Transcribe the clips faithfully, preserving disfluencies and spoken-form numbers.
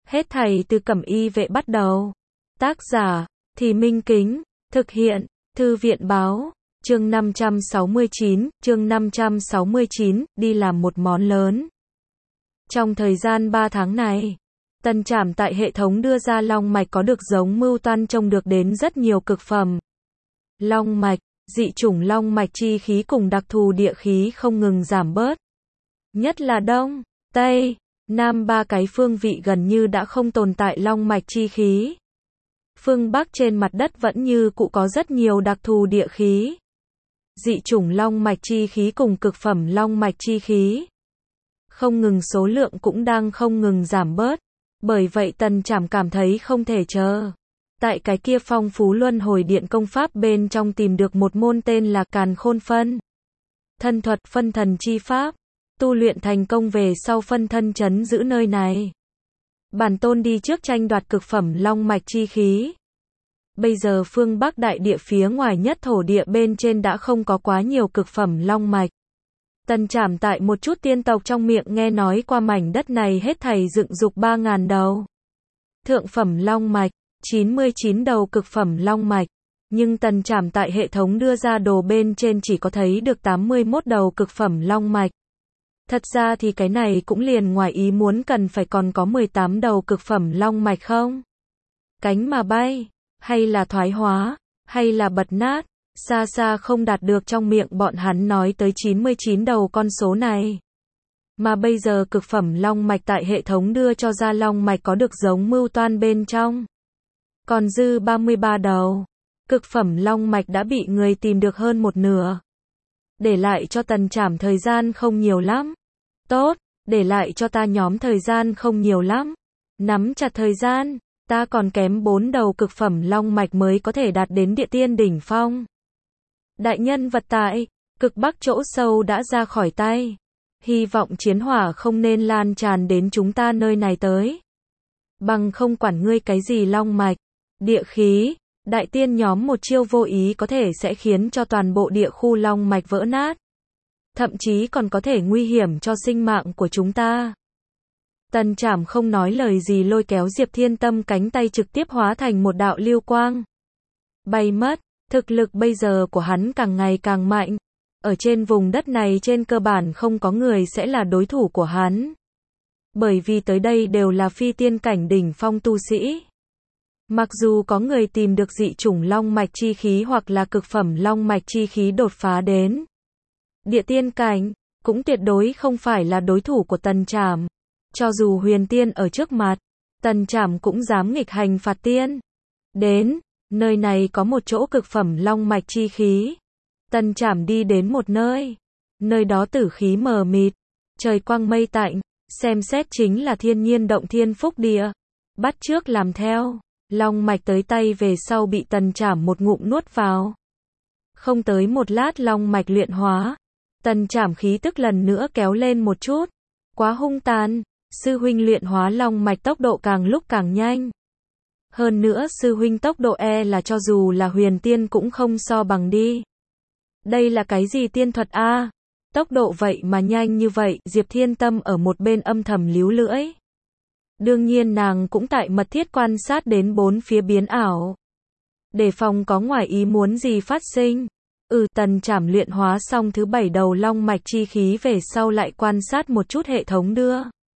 Hết thảy từ Cẩm Y Vệ bắt đầu. Tác giả, Thì Minh Kính, thực hiện, Thư viện Báo, chương năm trăm sáu mươi chín, chương năm trăm sáu mươi chín, đi làm một món lớn. Trong thời gian ba tháng này, Tần Trảm tại hệ thống đưa ra long mạch có được giống mưu toan trông được đến rất nhiều cực phẩm. Long mạch, dị chủng long mạch chi khí cùng đặc thù địa khí không ngừng giảm bớt. Nhất là Đông, Tây, Nam ba cái phương vị gần như đã không tồn tại long mạch chi khí. Phương Bắc trên mặt đất vẫn như cũ có rất nhiều đặc thù địa khí. Dị chủng long mạch chi khí cùng cực phẩm long mạch chi khí không ngừng số lượng cũng đang không ngừng giảm bớt. Bởi vậy Tần Trảm cảm thấy không thể chờ. Tại cái kia phong phú luân hồi điện công pháp bên trong tìm được một môn tên là Càn Khôn Phân Thân thuật phân thần chi pháp. Tu luyện thành công về sau phân thân trấn giữ nơi này. Bản tôn đi trước tranh đoạt cực phẩm long mạch chi khí. Bây giờ phương Bắc đại địa phía ngoài nhất thổ địa bên trên đã không có quá nhiều cực phẩm long mạch. Tần Trảm tại một chút tiên tộc trong miệng nghe nói qua mảnh đất này hết thảy dựng dục ba ngàn đầu thượng phẩm long mạch, chín mươi chín đầu cực phẩm long mạch. Nhưng Tần Trảm tại hệ thống đưa ra đồ bên trên chỉ có thấy được tám mươi mốt đầu cực phẩm long mạch. Thật ra thì cái này cũng liền ngoài ý muốn cần phải còn có mười tám đầu cực phẩm long mạch không? Cánh mà bay, hay là thoái hóa, hay là bật nát, xa xa không đạt được trong miệng bọn hắn nói tới chín mươi chín đầu con số này. Mà bây giờ cực phẩm long mạch tại hệ thống đưa cho ra long mạch có được giống mưu toan bên trong. Còn dư ba mươi ba đầu. Cực phẩm long mạch đã bị người tìm được hơn một nửa. Để lại cho Tần Trảm thời gian không nhiều lắm. Tốt, để lại cho ta nhóm thời gian không nhiều lắm. Nắm chặt thời gian, ta còn kém bốn đầu cực phẩm long mạch mới có thể đạt đến địa tiên đỉnh phong. Đại nhân vật tại cực bắc chỗ sâu đã ra khỏi tay. Hy vọng chiến hỏa không nên lan tràn đến chúng ta nơi này tới. Bằng không quản ngươi cái gì long mạch, địa khí, đại tiên nhóm một chiêu vô ý có thể sẽ khiến cho toàn bộ địa khu long mạch vỡ nát. Thậm chí còn có thể nguy hiểm cho sinh mạng của chúng ta. Tần Trảm không nói lời gì lôi kéo Diệp Thiên Tâm cánh tay trực tiếp hóa thành một đạo lưu quang. Bay mất, thực lực bây giờ của hắn càng ngày càng mạnh. Ở trên vùng đất này trên cơ bản không có người sẽ là đối thủ của hắn. Bởi vì tới đây đều là phi tiên cảnh đỉnh phong tu sĩ. Mặc dù có người tìm được dị chủng long mạch chi khí hoặc là cực phẩm long mạch chi khí đột phá đến địa tiên cảnh, cũng tuyệt đối không phải là đối thủ của Tần Trảm. Cho dù huyền tiên ở trước mặt, Tần Trảm cũng dám nghịch hành phạt tiên. Đến, nơi này có một chỗ cực phẩm long mạch chi khí. Tần Trảm đi đến một nơi. Nơi đó tử khí mờ mịt, trời quang mây tạnh, xem xét chính là thiên nhiên động thiên phúc địa. Bắt chước làm theo, long mạch tới tay về sau bị Tần Trảm một ngụm nuốt vào. Không tới một lát long mạch luyện hóa. Tần Trảm khí tức lần nữa kéo lên một chút. Quá hung tàn, sư huynh luyện hóa long mạch tốc độ càng lúc càng nhanh. Hơn nữa sư huynh tốc độ e là cho dù là huyền tiên cũng không so bằng đi. Đây là cái gì tiên thuật a? À? Tốc độ vậy mà nhanh như vậy, Diệp Thiên Tâm ở một bên âm thầm líu lưỡi. Đương nhiên nàng cũng tại mật thiết quan sát đến bốn phía biến ảo. Để phòng có ngoài ý muốn gì phát sinh. Ừ, Tần Trảm luyện hóa xong thứ bảy đầu long mạch chi khí về sau lại quan sát một chút hệ thống đưa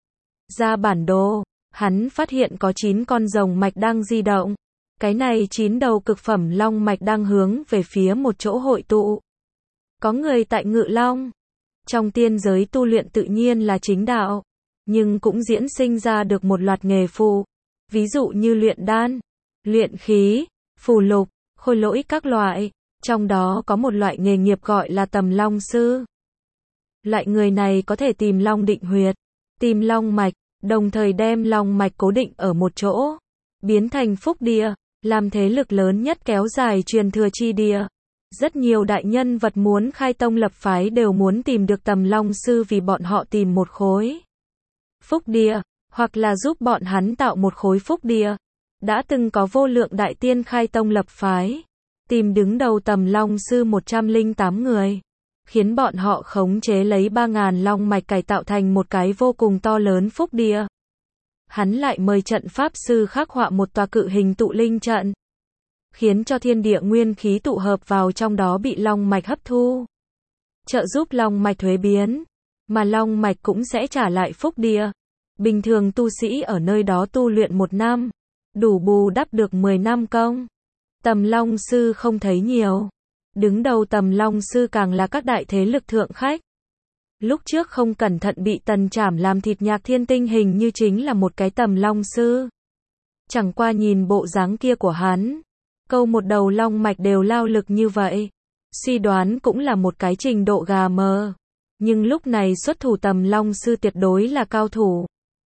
ra bản đồ, hắn phát hiện có chín con rồng mạch đang di động. Cái này chín đầu cực phẩm long mạch đang hướng về phía một chỗ hội tụ. Có người tại ngự long. Trong tiên giới tu luyện tự nhiên là chính đạo, nhưng cũng diễn sinh ra được một loạt nghề phụ, ví dụ như luyện đan, luyện khí, phù lục, khôi lỗi các loại. Trong đó có một loại nghề nghiệp gọi là tầm long sư. Loại người này có thể tìm long định huyệt, tìm long mạch, đồng thời đem long mạch cố định ở một chỗ, biến thành phúc địa, làm thế lực lớn nhất kéo dài truyền thừa chi địa. Rất nhiều đại nhân vật muốn khai tông lập phái đều muốn tìm được tầm long sư vì bọn họ tìm một khối phúc địa, hoặc là giúp bọn hắn tạo một khối phúc địa. Đã từng có vô lượng đại tiên khai tông lập phái, tìm đứng đầu tầm long sư một trăm lẻ tám người, khiến bọn họ khống chế lấy ba ngàn long mạch cải tạo thành một cái vô cùng to lớn phúc địa. hắn lại mời trận pháp sư khắc họa một tòa cự hình tụ linh trận, khiến cho thiên địa nguyên khí tụ hợp vào trong đó bị long mạch hấp thu, trợ giúp long mạch thuế biến, mà long mạch cũng sẽ trả lại phúc địa. Bình thường tu sĩ ở nơi đó tu luyện một năm, đủ bù đắp được mười năm công. Tầm Long Sư không thấy nhiều. Đứng đầu Tầm Long Sư càng là các đại thế lực thượng khách. Lúc trước không cẩn thận bị Tần Trảm làm thịt Nhạc Thiên Tinh hình như chính là một cái Tầm Long Sư. Chẳng qua nhìn bộ dáng kia của hắn, câu một đầu long mạch đều lao lực như vậy, suy đoán cũng là một cái trình độ gà mờ. Nhưng lúc này xuất thủ Tầm Long Sư tuyệt đối là cao thủ.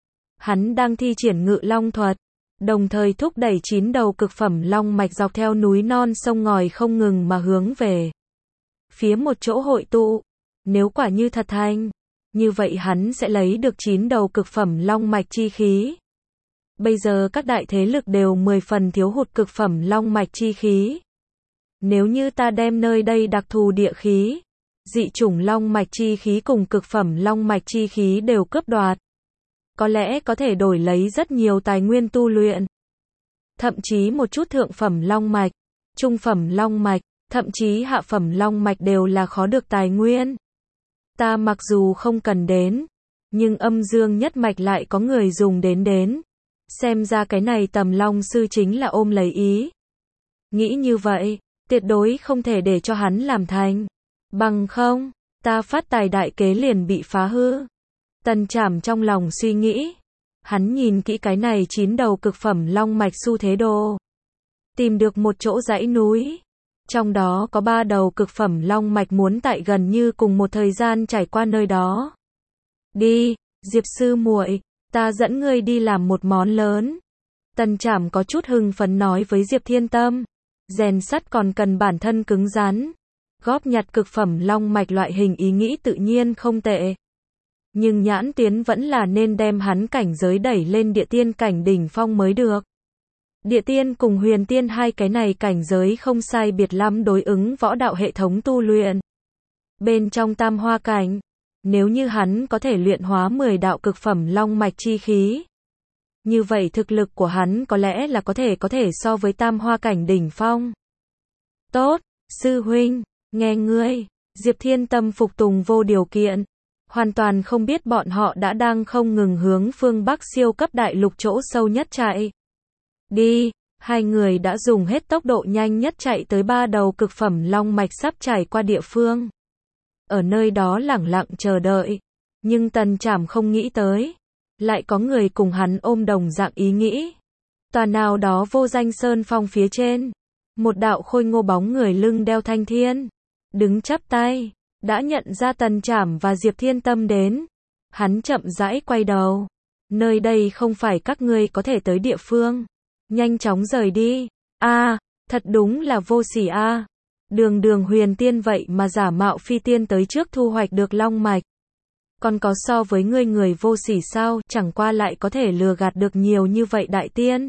Hắn đang thi triển ngự long thuật, đồng thời thúc đẩy chín đầu cực phẩm long mạch dọc theo núi non sông ngòi không ngừng mà hướng về phía một chỗ hội tụ. Nếu quả như thật thành, như vậy hắn sẽ lấy được chín đầu cực phẩm long mạch chi khí. Bây giờ các đại thế lực đều mười phần thiếu hụt cực phẩm long mạch chi khí. Nếu như ta đem nơi đây đặc thù địa khí, dị chủng long mạch chi khí cùng cực phẩm long mạch chi khí đều cướp đoạt, có lẽ có thể đổi lấy rất nhiều tài nguyên tu luyện. Thậm chí một chút thượng phẩm long mạch, trung phẩm long mạch, thậm chí hạ phẩm long mạch đều là khó được tài nguyên. Ta mặc dù không cần đến, nhưng âm dương nhất mạch lại có người dùng đến đến. Xem ra cái này Tầm Long Sư chính là ôm lấy ý. Nghĩ như vậy, tuyệt đối không thể để cho hắn làm thành. Bằng không, ta phát tài đại kế liền bị phá hư. Tần Trảm trong lòng suy nghĩ. Hắn nhìn kỹ cái này chín đầu cực phẩm long mạch xu thế đồ. Tìm được một chỗ dãy núi. Trong đó có ba đầu cực phẩm long mạch muốn tại gần như cùng một thời gian trải qua nơi đó. Đi, Diệp sư muội, ta dẫn ngươi đi làm một món lớn. Tần Trảm có chút hưng phấn nói với Diệp Thiên Tâm. Rèn sắt còn cần bản thân cứng rắn. Góp nhặt cực phẩm long mạch loại hình ý nghĩ tự nhiên không tệ. Nhưng nhãn tuyến vẫn là nên đem hắn cảnh giới đẩy lên địa tiên cảnh đỉnh phong mới được. Địa tiên cùng huyền tiên hai cái này cảnh giới không sai biệt lắm đối ứng võ đạo hệ thống tu luyện. Bên trong tam hoa cảnh, nếu như hắn có thể luyện hóa mười đạo cực phẩm long mạch chi khí, như vậy thực lực của hắn có lẽ là có thể có thể so với tam hoa cảnh đỉnh phong. Tốt, sư huynh, nghe ngươi. Diệp Thiên Tâm phục tùng vô điều kiện. Hoàn toàn không biết bọn họ đã đang không ngừng hướng phương Bắc siêu cấp đại lục chỗ sâu nhất chạy. Đi, hai người đã dùng hết tốc độ nhanh nhất chạy tới ba đầu cực phẩm long mạch sắp trải qua địa phương. Ở nơi đó lẳng lặng chờ đợi. Nhưng Tần Trảm không nghĩ tới. Lại có người cùng hắn ôm đồng dạng ý nghĩ. Tòa nào đó vô danh sơn phong phía trên. Một đạo khôi ngô bóng người lưng đeo thanh thiên. Đứng chắp tay. Đã nhận ra Tần Trảm và Diệp Thiên Tâm đến. Hắn chậm rãi quay đầu. Nơi đây không phải các ngươi có thể tới địa phương. Nhanh chóng rời đi. A, à, thật đúng là vô sỉ a. À. Đường đường huyền tiên vậy mà giả mạo phi tiên tới trước thu hoạch được long mạch. Còn có so với ngươi người vô sỉ sao, chẳng qua lại có thể lừa gạt được nhiều như vậy đại tiên.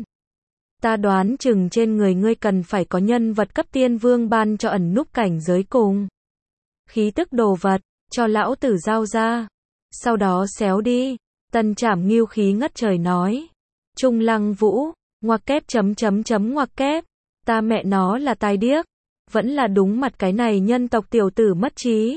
Ta đoán chừng trên người ngươi cần phải có nhân vật cấp tiên vương ban cho ẩn núp cảnh giới cùng. Khí tức đồ vật, cho lão tử giao ra. Sau đó xéo đi. Tần Trảm nghiêu khí ngất trời nói. Trung Lăng Vũ, ngoặc kép chấm chấm chấm ngoặc kép. Ta mẹ nó là tai điếc. Vẫn là đúng mặt cái này nhân tộc tiểu tử mất trí.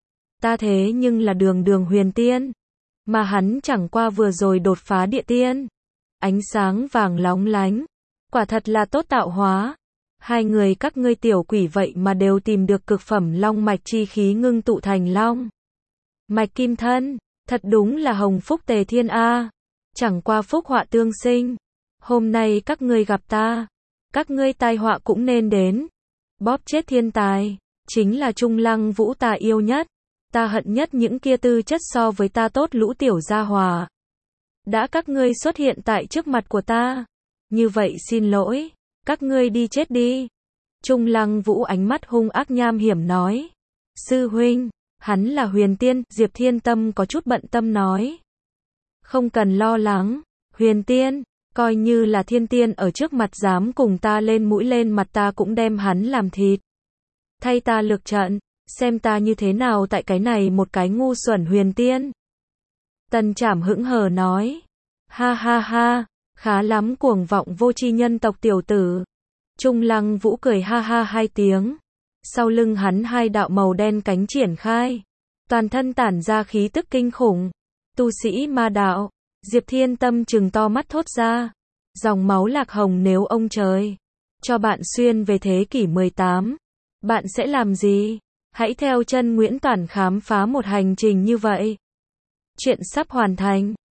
Ta thế nhưng là đường đường huyền tiên. Mà hắn chẳng qua vừa rồi đột phá địa tiên. Ánh sáng vàng lóng lánh. Quả thật là tốt tạo hóa. Hai người các ngươi tiểu quỷ vậy mà đều tìm được cực phẩm long mạch chi khí ngưng tụ thành long mạch kim thân. Thật đúng là hồng phúc tề thiên a. Chẳng qua phúc họa tương sinh. Hôm nay các ngươi gặp ta. Các ngươi tai họa cũng nên đến. Bóp chết thiên tài. Chính là Trung Lăng Vũ ta yêu nhất. Ta hận nhất những kia tư chất so với ta tốt lũ tiểu gia hòa. Đã các ngươi xuất hiện tại trước mặt của ta. Như vậy xin lỗi. Các ngươi đi chết đi. Trung Lăng Vũ ánh mắt hung ác nham hiểm nói. Sư huynh, hắn là huyền tiên, Diệp Thiên Tâm có chút bận tâm nói. Không cần lo lắng, huyền tiên, coi như là thiên tiên ở trước mặt dám cùng ta lên mũi lên mặt ta cũng đem hắn làm thịt. Thay ta lược trận, xem ta như thế nào tại cái này một cái ngu xuẩn huyền tiên. Tần Trảm hững hờ nói. Ha ha ha, khá lắm cuồng vọng vô tri nhân tộc tiểu tử. Trung Lăng Vũ cười ha ha hai tiếng. Sau lưng hắn hai đạo màu đen cánh triển khai. Toàn thân tản ra khí tức kinh khủng. Tu sĩ ma đạo. Diệp Thiên Tâm trừng to mắt thốt ra. Dòng máu lạc hồng nếu ông trời cho bạn xuyên về thế kỷ mười tám. Bạn sẽ làm gì? Hãy theo chân Nguyễn Toản khám phá một hành trình như vậy. Chuyện sắp hoàn thành.